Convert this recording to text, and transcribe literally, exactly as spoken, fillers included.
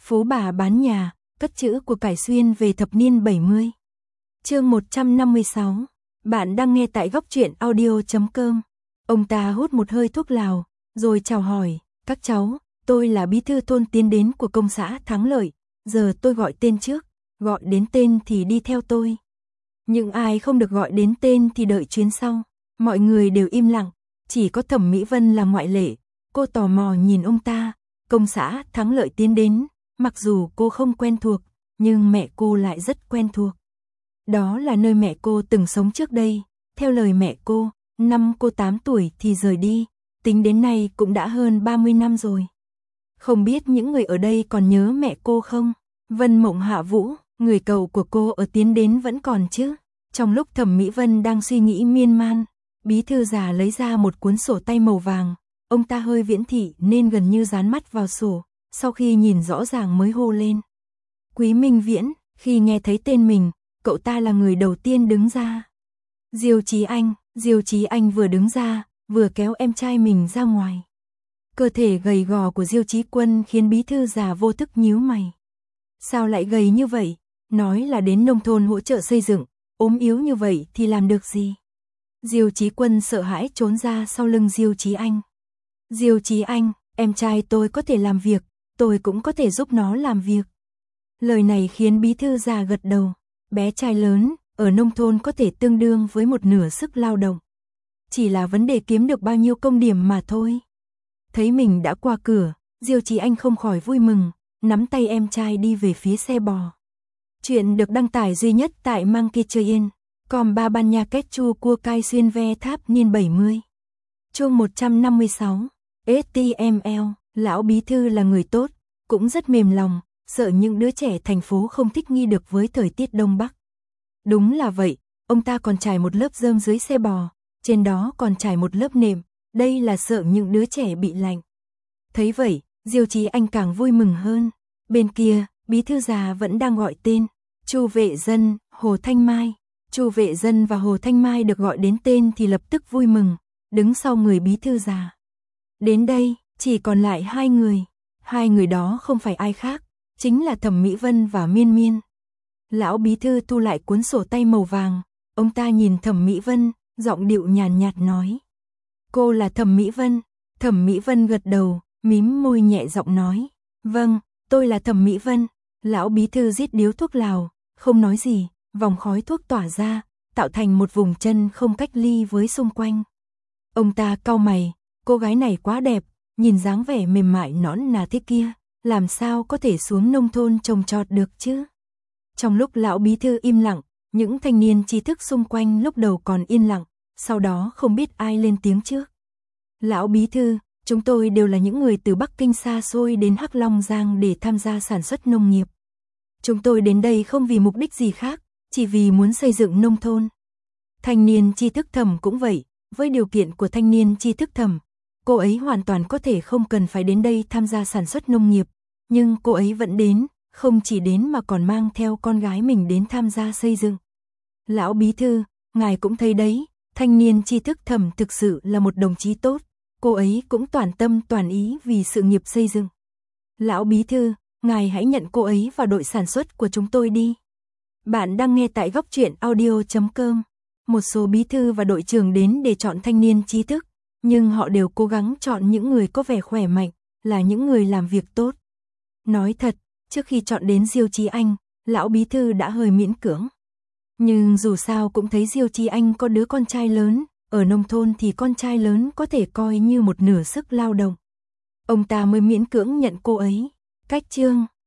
Phú bà bán nhà, cất chữ của cải xuyên về thập niên bảy mươi. Chương một trăm năm mươi sáu. Bạn đang nghe tại góc truyện audio chấm com. Ông ta hút một hơi thuốc lào, rồi chào hỏi, các cháu, tôi là bí thư thôn tiến đến của công xã Thắng Lợi, giờ tôi gọi tên trước, gọi đến tên thì đi theo tôi. Những ai không được gọi đến tên thì đợi chuyến sau. Mọi người đều im lặng, chỉ có Thẩm Mỹ Vân là ngoại lệ. Cô tò mò nhìn ông ta. Công xã Thắng Lợi tiến đến, mặc dù cô không quen thuộc, nhưng mẹ cô lại rất quen thuộc. Đó là nơi mẹ cô từng sống trước đây. Theo lời mẹ cô, năm cô tám tuổi thì rời đi, tính đến nay cũng đã hơn ba mươi năm rồi. Không biết những người ở đây còn nhớ mẹ cô không? Vân Mộng Hạ Vũ, người cậu của cô ở tiến đến vẫn còn chứ? Trong lúc Thẩm Mỹ Vân đang suy nghĩ miên man, bí thư già lấy ra một cuốn sổ tay màu vàng. Ông ta hơi viễn thị nên gần như dán mắt vào sổ, sau khi nhìn rõ ràng mới hô lên. Quý Minh Viễn. Khi nghe thấy tên mình, cậu ta là người đầu tiên đứng ra. Diêu Chí Anh. Diêu Chí Anh vừa đứng ra, vừa kéo em trai mình ra ngoài. Cơ thể gầy gò của Diêu Chí Quân khiến bí thư già vô thức nhíu mày. Sao lại gầy như vậy? Nói là đến nông thôn hỗ trợ xây dựng, ốm yếu như vậy thì làm được gì? Diêu Chí Quân sợ hãi trốn ra sau lưng Diêu Chí Anh. Diêu Chí Anh, em trai tôi có thể làm việc, tôi cũng có thể giúp nó làm việc. Lời này khiến bí thư già gật đầu. Bé trai lớn, ở nông thôn có thể tương đương với một nửa sức lao động. Chỉ là vấn đề kiếm được bao nhiêu công điểm mà thôi. Thấy mình đã qua cửa, Diêu Chí Anh không khỏi vui mừng, nắm tay em trai đi về phía xe bò. Chuyện được đăng tải duy nhất tại Monkey Train, còn ba ban nha kết chu cua cai xuyên ve tháp niên bảy mươi. Chương một trăm năm mươi sáu. ét tê em lờ, lão bí thư là người tốt, cũng rất mềm lòng, sợ những đứa trẻ thành phố không thích nghi được với thời tiết Đông Bắc. Đúng là vậy, ông ta còn trải một lớp rơm dưới xe bò, trên đó còn trải một lớp nệm, đây là sợ những đứa trẻ bị lạnh. Thấy vậy, Diêu Chí Anh càng vui mừng hơn. Bên kia, bí thư già vẫn đang gọi tên, Chu Vệ Dân, Hồ Thanh Mai. Chu Vệ Dân và Hồ Thanh Mai được gọi đến tên thì lập tức vui mừng, đứng sau người bí thư già. Đến đây, chỉ còn lại hai người. Hai người đó không phải ai khác, chính là Thẩm Mỹ Vân và Miên Miên. Lão bí thư thu lại cuốn sổ tay màu vàng, ông ta nhìn Thẩm Mỹ Vân, giọng điệu nhàn nhạt nói. Cô là Thẩm Mỹ Vân. Thẩm Mỹ Vân gật đầu, mím môi nhẹ giọng nói. Vâng, tôi là Thẩm Mỹ Vân. Lão bí thư rít điếu thuốc lào, không nói gì, vòng khói thuốc tỏa ra, tạo thành một vùng chân không cách ly với xung quanh. Ông ta cau mày, cô gái này quá đẹp, nhìn dáng vẻ mềm mại nõn nà thế kia, làm sao có thể xuống nông thôn trồng trọt được chứ? Trong lúc lão bí thư im lặng, những thanh niên trí thức xung quanh lúc đầu còn yên lặng, sau đó không biết ai lên tiếng trước. Lão bí thư, chúng tôi đều là những người từ Bắc Kinh xa xôi đến Hắc Long Giang để tham gia sản xuất nông nghiệp. Chúng tôi đến đây không vì mục đích gì khác, chỉ vì muốn xây dựng nông thôn. Thanh niên tri thức Thẩm cũng vậy, với điều kiện của thanh niên tri thức Thẩm, cô ấy hoàn toàn có thể không cần phải đến đây tham gia sản xuất nông nghiệp, nhưng cô ấy vẫn đến, không chỉ đến mà còn mang theo con gái mình đến tham gia xây dựng. Lão bí thư, ngài cũng thấy đấy, thanh niên tri thức Thẩm thực sự là một đồng chí tốt, cô ấy cũng toàn tâm toàn ý vì sự nghiệp xây dựng. Lão bí thư, ngài hãy nhận cô ấy vào đội sản xuất của chúng tôi đi. Bạn đang nghe tại góc truyện audio chấm com. Một số bí thư và đội trưởng đến để chọn thanh niên trí thức, nhưng họ đều cố gắng chọn những người có vẻ khỏe mạnh, là những người làm việc tốt. Nói thật, trước khi chọn đến Diêu Chí Anh, lão bí thư đã hơi miễn cưỡng. Nhưng dù sao cũng thấy Diêu Chí Anh có đứa con trai lớn, ở nông thôn thì con trai lớn có thể coi như một nửa sức lao động. Ông ta mới miễn cưỡng nhận cô ấy. Cách chương,